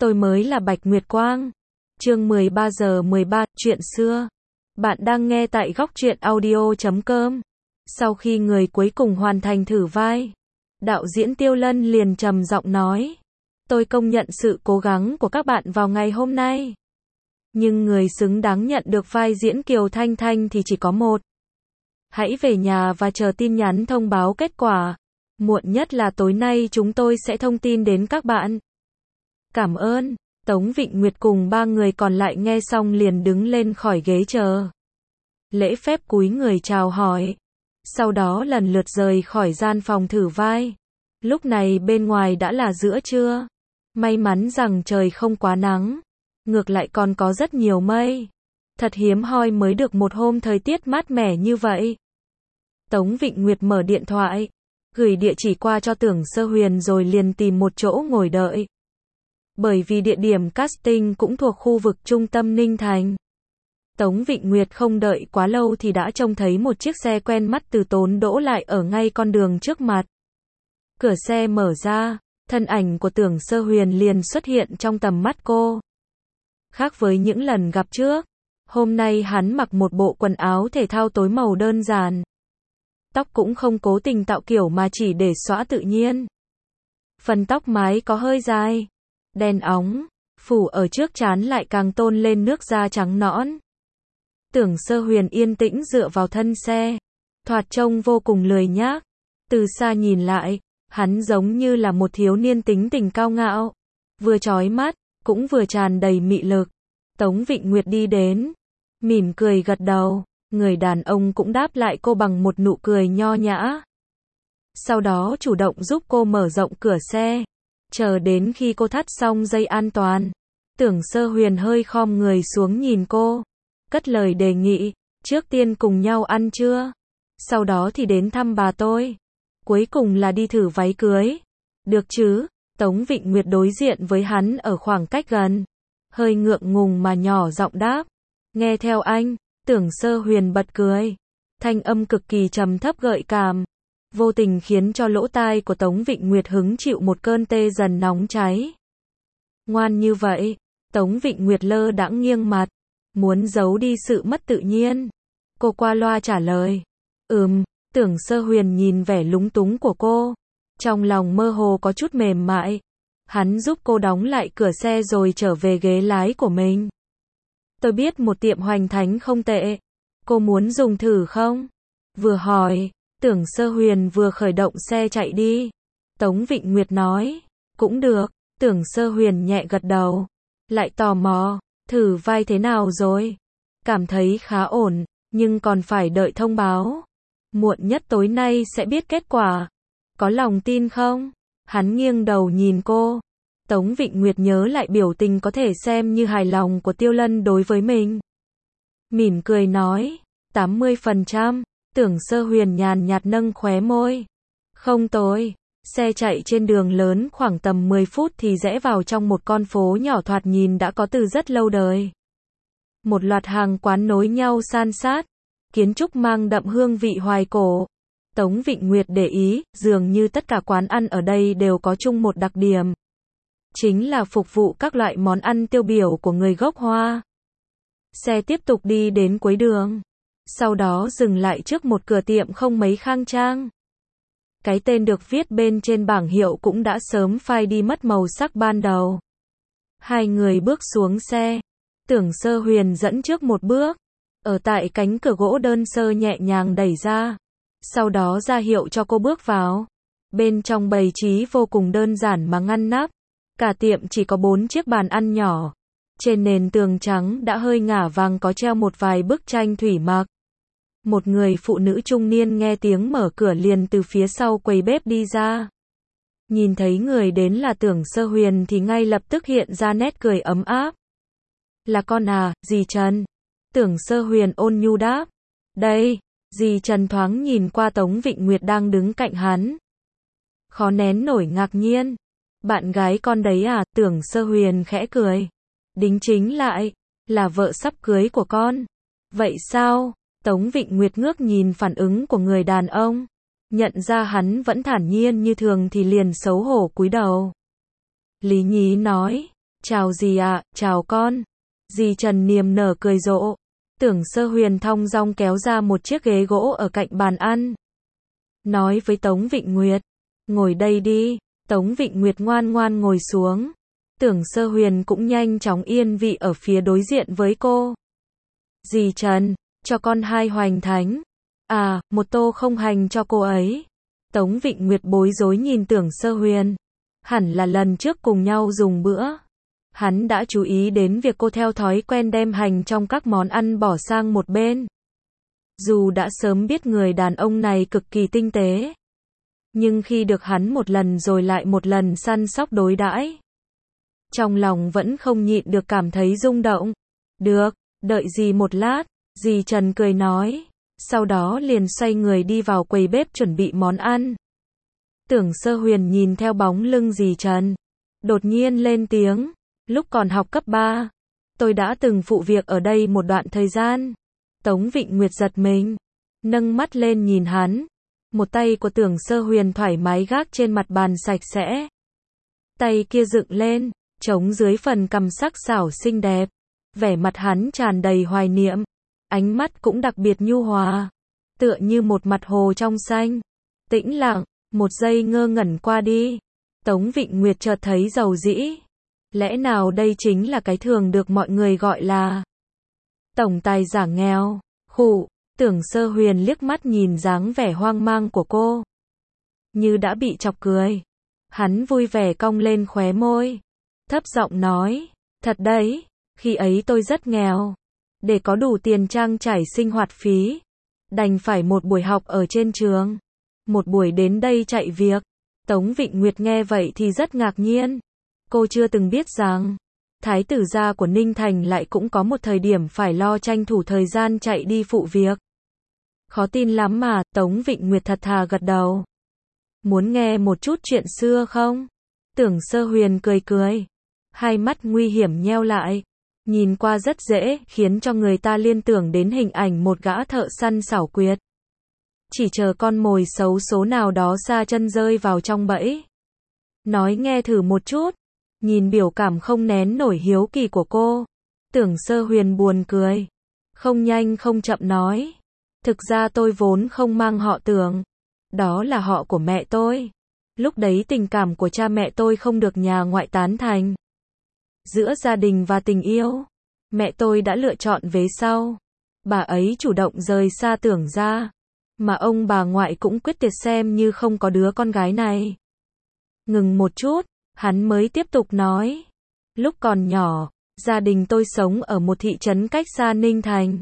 Tôi mới là Bạch Nguyệt Quang. Chương 13 giờ 13, chuyện xưa. Bạn đang nghe tại góc truyện audio.com. Sau khi người cuối cùng hoàn thành thử vai, đạo diễn Tiêu Lân liền trầm giọng nói: tôi công nhận sự cố gắng của các bạn vào ngày hôm nay. Nhưng người xứng đáng nhận được vai diễn Kiều Thanh Thanh thì chỉ có một. Hãy về nhà và chờ tin nhắn thông báo kết quả. Muộn nhất là tối nay chúng tôi sẽ thông tin đến các bạn. Cảm ơn. Tống Vịnh Nguyệt cùng ba người còn lại nghe xong liền đứng lên khỏi ghế chờ. Lễ phép cúi người chào hỏi. Sau đó lần lượt rời khỏi gian phòng thử vai. Lúc này bên ngoài đã là giữa trưa. May mắn rằng trời không quá nắng. Ngược lại còn có rất nhiều mây. Thật hiếm hoi mới được một hôm thời tiết mát mẻ như vậy. Tống Vịnh Nguyệt mở điện thoại, gửi địa chỉ qua cho Tưởng Sơ Huyền rồi liền tìm một chỗ ngồi đợi. Bởi vì địa điểm casting cũng thuộc khu vực trung tâm Ninh Thành. Tống Vịnh Nguyệt không đợi quá lâu thì đã trông thấy một chiếc xe quen mắt từ tốn đỗ lại ở ngay con đường trước mặt. Cửa xe mở ra, thân ảnh của Tưởng Sơ Huyền liền xuất hiện trong tầm mắt cô. Khác với những lần gặp trước, hôm nay hắn mặc một bộ quần áo thể thao tối màu đơn giản. Tóc cũng không cố tình tạo kiểu mà chỉ để xõa tự nhiên. Phần tóc mái có hơi dài, đen óng, phủ ở trước trán lại càng tôn lên nước da trắng nõn. Tưởng Sơ Huyền yên tĩnh dựa vào thân xe, thoạt trông vô cùng lười nhác. Từ xa nhìn lại, hắn giống như là một thiếu niên tính tình cao ngạo, vừa chói mắt, cũng vừa tràn đầy mị lực. Tống Vịnh Nguyệt đi đến, mỉm cười gật đầu, người đàn ông cũng đáp lại cô bằng một nụ cười nho nhã. Sau đó chủ động giúp cô mở rộng cửa xe, chờ đến khi cô thắt xong dây an toàn. Tưởng Sơ Huyền hơi khom người xuống nhìn cô, cất lời đề nghị, trước tiên cùng nhau ăn trưa, sau đó thì đến thăm bà tôi, cuối cùng là đi thử váy cưới. Được chứ? Tống Vịnh Nguyệt đối diện với hắn ở khoảng cách gần, hơi ngượng ngùng mà nhỏ giọng đáp, nghe theo anh. Tưởng Sơ Huyền bật cười, thanh âm cực kỳ trầm thấp gợi cảm, vô tình khiến cho lỗ tai của Tống Vịnh Nguyệt hứng chịu một cơn tê dần nóng cháy. Ngoan như vậy. Tống Vịnh Nguyệt lơ đãng nghiêng mặt, muốn giấu đi sự mất tự nhiên. Cô qua loa trả lời, Tưởng Sơ Huyền nhìn vẻ lúng túng của cô, trong lòng mơ hồ có chút mềm mại. Hắn giúp cô đóng lại cửa xe rồi trở về ghế lái của mình. Tôi biết một tiệm hoành thánh không tệ. Cô muốn dùng thử không? Vừa hỏi, Tưởng Sơ Huyền vừa khởi động xe chạy đi. Tống Vịnh Nguyệt nói, cũng được. Tưởng Sơ Huyền nhẹ gật đầu, lại tò mò, thử vai thế nào rồi? Cảm thấy khá ổn, nhưng còn phải đợi thông báo. Muộn nhất tối nay sẽ biết kết quả. Có lòng tin không? Hắn nghiêng đầu nhìn cô. Tống Vịnh Nguyệt nhớ lại biểu tình có thể xem như hài lòng của Tiêu Lân đối với mình. Mỉm cười nói, 80%. Tưởng Sơ Huyền nhàn nhạt nâng khóe môi. Không tồi. Xe chạy trên đường lớn khoảng tầm 10 phút thì rẽ vào trong một con phố nhỏ thoạt nhìn đã có từ rất lâu đời. Một loạt hàng quán nối nhau san sát, kiến trúc mang đậm hương vị hoài cổ. Tống Vịnh Nguyệt để ý, dường như tất cả quán ăn ở đây đều có chung một đặc điểm. Chính là phục vụ các loại món ăn tiêu biểu của người gốc Hoa. Xe tiếp tục đi đến cuối đường, sau đó dừng lại trước một cửa tiệm không mấy khang trang. Cái tên được viết bên trên bảng hiệu cũng đã sớm phai đi mất màu sắc ban đầu. Hai người bước xuống xe. Tưởng Sơ Huyền dẫn trước một bước. Ở tại cánh cửa gỗ đơn sơ nhẹ nhàng đẩy ra. Sau đó ra hiệu cho cô bước vào. Bên trong bày trí vô cùng đơn giản mà ngăn nắp. Cả tiệm chỉ có 4 chiếc bàn ăn nhỏ. Trên nền tường trắng đã hơi ngả vàng có treo một vài bức tranh thủy mặc. Một người phụ nữ trung niên nghe tiếng mở cửa liền từ phía sau quầy bếp đi ra. Nhìn thấy người đến là Tưởng Sơ Huyền thì ngay lập tức hiện ra nét cười ấm áp. Là con à, dì Trần? Tưởng Sơ Huyền ôn nhu đáp. Đây. Dì Trần thoáng nhìn qua Tống Vịnh Nguyệt đang đứng cạnh hắn, khó nén nổi ngạc nhiên. Bạn gái con đấy à? Tưởng Sơ Huyền khẽ cười, đính chính lại, là vợ sắp cưới của con. Vậy sao? Tống Vịnh Nguyệt ngước nhìn phản ứng của người đàn ông, nhận ra hắn vẫn thản nhiên như thường thì liền xấu hổ cúi đầu. Lý nhí nói, Chào dì ạ, chào con. Dì Trần niềm nở cười rộ. Tưởng Sơ Huyền thong dong kéo ra một chiếc ghế gỗ ở cạnh bàn ăn. Nói với Tống Vịnh Nguyệt, ngồi đây đi. Tống Vịnh Nguyệt ngoan ngoan ngồi xuống. Tưởng Sơ Huyền cũng nhanh chóng yên vị ở phía đối diện với cô. Dì Trần, cho con 2 hoành thánh. À, 1 tô không hành cho cô ấy. Tống Vịnh Nguyệt bối rối nhìn Tưởng Sơ Huyền. Hẳn là lần trước cùng nhau dùng bữa. Hắn đã chú ý đến việc cô theo thói quen đem hành trong các món ăn bỏ sang một bên. Dù đã sớm biết người đàn ông này cực kỳ tinh tế, nhưng khi được hắn một lần rồi lại một lần săn sóc đối đãi, trong lòng vẫn không nhịn được cảm thấy rung động. Được, đợi dì một lát, dì Trần cười nói, sau đó liền xoay người đi vào quầy bếp chuẩn bị món ăn. Tưởng Sơ Huyền nhìn theo bóng lưng dì Trần, đột nhiên lên tiếng, lúc còn học cấp 3, tôi đã từng phụ việc ở đây một đoạn thời gian. Tống Vịnh Nguyệt giật mình, nâng mắt lên nhìn hắn. Một tay của Tưởng Sơ Huyền thoải mái gác trên mặt bàn sạch sẽ. Tay kia dựng lên, chống dưới phần cằm sắc sảo xinh đẹp. Vẻ mặt hắn tràn đầy hoài niệm, ánh mắt cũng đặc biệt nhu hòa, tựa như một mặt hồ trong xanh. Tĩnh lặng, 1 giây ngơ ngẩn qua đi. Tống Vịnh Nguyệt chợt thấy dầu dĩ. Lẽ nào đây chính là cái thường được mọi người gọi là tổng tài giả nghèo? Khụ, Tưởng Sơ Huyền liếc mắt nhìn dáng vẻ hoang mang của cô, như đã bị chọc cười. Hắn vui vẻ cong lên khóe môi, thấp giọng nói, thật đấy, khi ấy tôi rất nghèo, để có đủ tiền trang trải sinh hoạt phí, đành phải một buổi học ở trên trường, một buổi đến đây chạy việc. Tống Vịnh Nguyệt nghe vậy thì rất ngạc nhiên. Cô chưa từng biết rằng thái tử gia của Ninh Thành lại cũng có một thời điểm phải lo tranh thủ thời gian chạy đi phụ việc. Khó tin lắm mà. Tống Vịnh Nguyệt thật thà gật đầu. Muốn nghe một chút chuyện xưa không? Tưởng Sơ Huyền cười cười, hai mắt nguy hiểm nheo lại, nhìn qua rất dễ, khiến cho người ta liên tưởng đến hình ảnh một gã thợ săn xảo quyệt, chỉ chờ con mồi xấu số nào đó sa chân rơi vào trong bẫy. Nói nghe thử một chút. Nhìn biểu cảm không nén nổi hiếu kỳ của cô, Tưởng Sơ Huyền buồn cười, không nhanh không chậm nói, thực ra tôi vốn không mang họ Tưởng, đó là họ của mẹ tôi. Lúc đấy tình cảm của cha mẹ tôi không được nhà ngoại tán thành. Giữa gia đình và tình yêu, mẹ tôi đã lựa chọn vế sau. Bà ấy chủ động rời xa Tưởng gia, mà ông bà ngoại cũng quyết tuyệt xem như không có đứa con gái này. Ngừng một chút, hắn mới tiếp tục nói, lúc còn nhỏ, gia đình tôi sống ở một thị trấn cách xa Ninh Thành.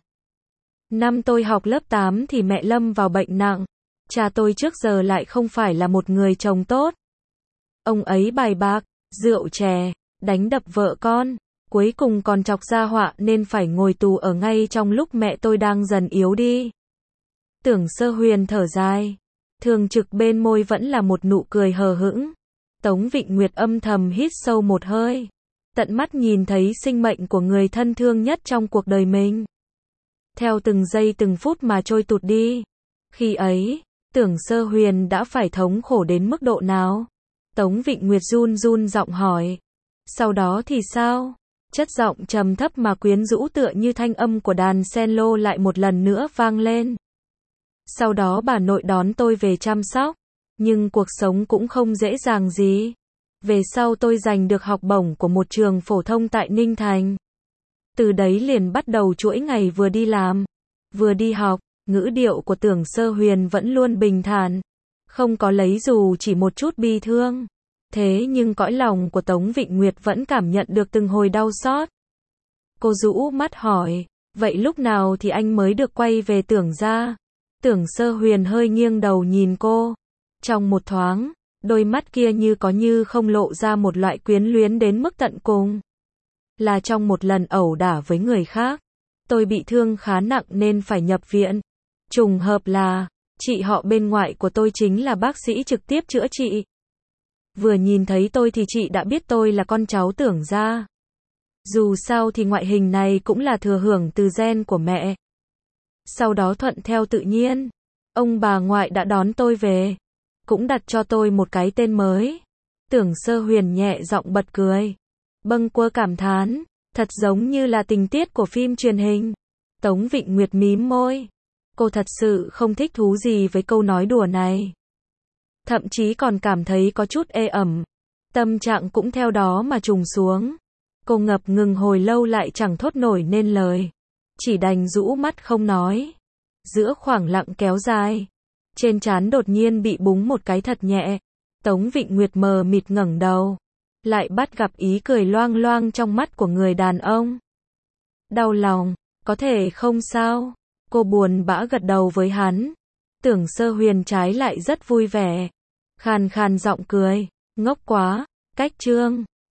Năm tôi học lớp 8 thì mẹ lâm vào bệnh nặng. Cha tôi trước giờ lại không phải là một người chồng tốt. Ông ấy bài bạc, rượu chè, đánh đập vợ con, cuối cùng còn chọc ra họa nên phải ngồi tù ở ngay trong lúc mẹ tôi đang dần yếu đi. Tưởng Sơ Huyền thở dài, thường trực bên môi vẫn là một nụ cười hờ hững. Tống Vịnh Nguyệt âm thầm hít sâu một hơi, tận mắt nhìn thấy sinh mệnh của người thân thương nhất trong cuộc đời mình, theo từng giây từng phút mà trôi tụt đi. Khi ấy, Tưởng Sơ Huyền đã phải thống khổ đến mức độ nào? Tống Vịnh Nguyệt run run giọng hỏi. Sau đó thì sao? Chất giọng trầm thấp mà quyến rũ tựa như thanh âm của đàn cello lại một lần nữa vang lên. Sau đó bà nội đón tôi về chăm sóc, nhưng cuộc sống cũng không dễ dàng gì. Về sau tôi giành được học bổng của một trường phổ thông tại Ninh Thành. Từ đấy liền bắt đầu chuỗi ngày vừa đi làm, vừa đi học. Ngữ điệu của Tưởng Sơ Huyền vẫn luôn bình thản, không có lấy dù chỉ một chút bi thương. Thế nhưng cõi lòng của Tống Vịnh Nguyệt vẫn cảm nhận được từng hồi đau xót. Cô rũ mắt hỏi, vậy lúc nào thì anh mới được quay về Tưởng gia? Tưởng Sơ Huyền hơi nghiêng đầu nhìn cô. Trong một thoáng, đôi mắt kia như có như không lộ ra một loại quyến luyến đến mức tận cùng. Là trong một lần ẩu đả với người khác, tôi bị thương khá nặng nên phải nhập viện. Trùng hợp là, chị họ bên ngoại của tôi chính là bác sĩ trực tiếp chữa trị. Vừa nhìn thấy tôi thì chị đã biết tôi là con cháu Tưởng gia. Dù sao thì ngoại hình này cũng là thừa hưởng từ gen của mẹ. Sau đó thuận theo tự nhiên, ông bà ngoại đã đón tôi về, cũng đặt cho tôi một cái tên mới. Tưởng Sơ Huyền nhẹ giọng bật cười. Bâng quơ cảm thán, thật giống như là tình tiết của phim truyền hình. Tống Vịnh Nguyệt mím môi. Cô thật sự không thích thú gì với câu nói đùa này. Thậm chí còn cảm thấy có chút ê ẩm. Tâm trạng cũng theo đó mà trùng xuống. Cô ngập ngừng hồi lâu lại chẳng thốt nổi nên lời. Chỉ đành rũ mắt không nói. Giữa khoảng lặng kéo dài, trên trán đột nhiên bị búng một cái thật nhẹ. Tống Vịnh Nguyệt mờ mịt ngẩng đầu. Lại bắt gặp ý cười loang loang trong mắt của người đàn ông. Đau lòng, có thể không sao. Cô buồn bã gật đầu với hắn. Tưởng Sơ Huyền trái lại rất vui vẻ. Khàn khàn giọng cười, ngốc quá, cách Trương